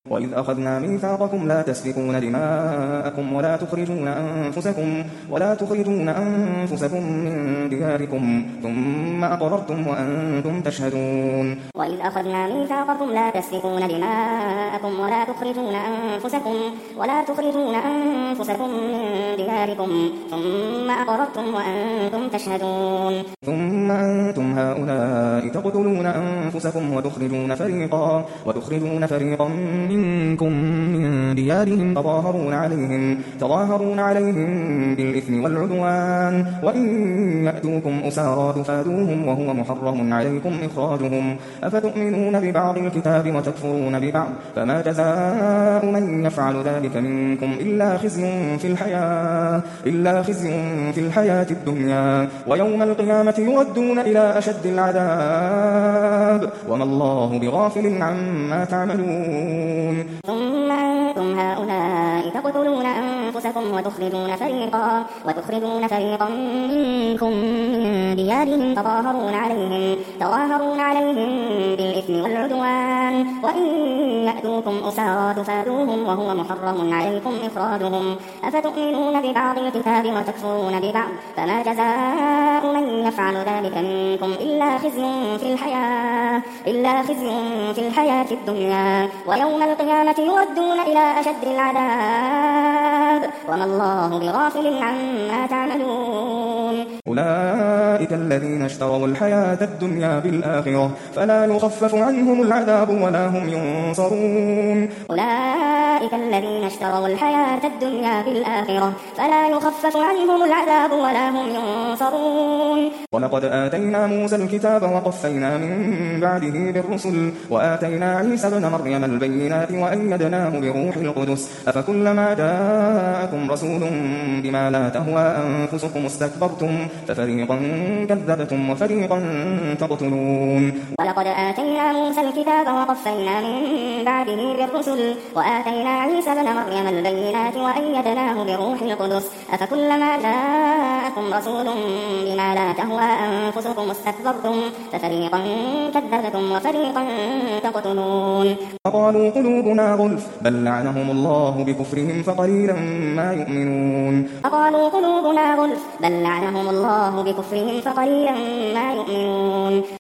وإذ أخذنا ميثاقكم لا تسفكون دماءكم ولا تخرجون أنفسكم من دياركم ثم أقررتم وأنتم تشهدون. وإذ أخذنا ميثاقكم لا تسفكون دماءكم ولا تخرجون أنفسكم من دياركم ثم أقررتم وأنتم تشهدون. ثم أنتم هؤلاء تقتلون أنفسكم وتخرجون فريقا منكم من ديارهم تظاهرون عليهم بالإثم والعدوان وإن يأتوكم أسارى تفادوهم وهو محرم عليكم إخراجهم أفتؤمنون ببعض الكتاب وتكفرون ببعض فما جزاء من يفعل ذلك منكم إلا خزي في الحياة الدنيا ويوم القيامة يردون إلى أشد العذاب وما الله بغافل عما تعملون. ثم أنتم هؤلاء تقتلون أنفسكم وتخرجون فريقا منكم من ديارهم تظاهرون عليهم بالإثم والعدوان وإن يأتوكم أسارى تفادوهم وهو محرم عليكم إخراجهم أفتؤمنون ببعض الكتاب وتكفرون ببعض فما جزاء من يفعل ذلك منكم إلا خزي في الحياة الدنيا ويوم القيامة يردون إلى أشد العذاب وما الله بغافل عما تعملون. أولئك الذين اشتروا الحياة الدنيا بالآخرة فلا يخفف عنهم العذاب ولا هم ينصرون. أولئك الذين اشتروا الحياة الدنيا بالآخرة فلا يخفف عنهم العذاب ولا هم ينصرون. ولقد آتينا موسى الكتاب وقفينا من بعده بالرسل وآتينا عيسى ابن مريم البينات وأيدناه بروح القدس أفكلما جاءكم رسول بما لا تهوى أنفسكم استكبرتم ففريقا كذبتم وفريقا تقتلون. ولقد آتينا موسى الكتاب وقفينا من بعده بالرسل وآتينا عيسى ابن مريم البينات وأيدناه بروح القدس أفكلما جاءكم رسول بما لا تهوى أنفسكم استكبرتم ففريقا كذبتم وفريقا تقتلون. وقالوا قلوبنا غلف بل لعنهم الله بكفرهم فقليلا ما يؤمنون.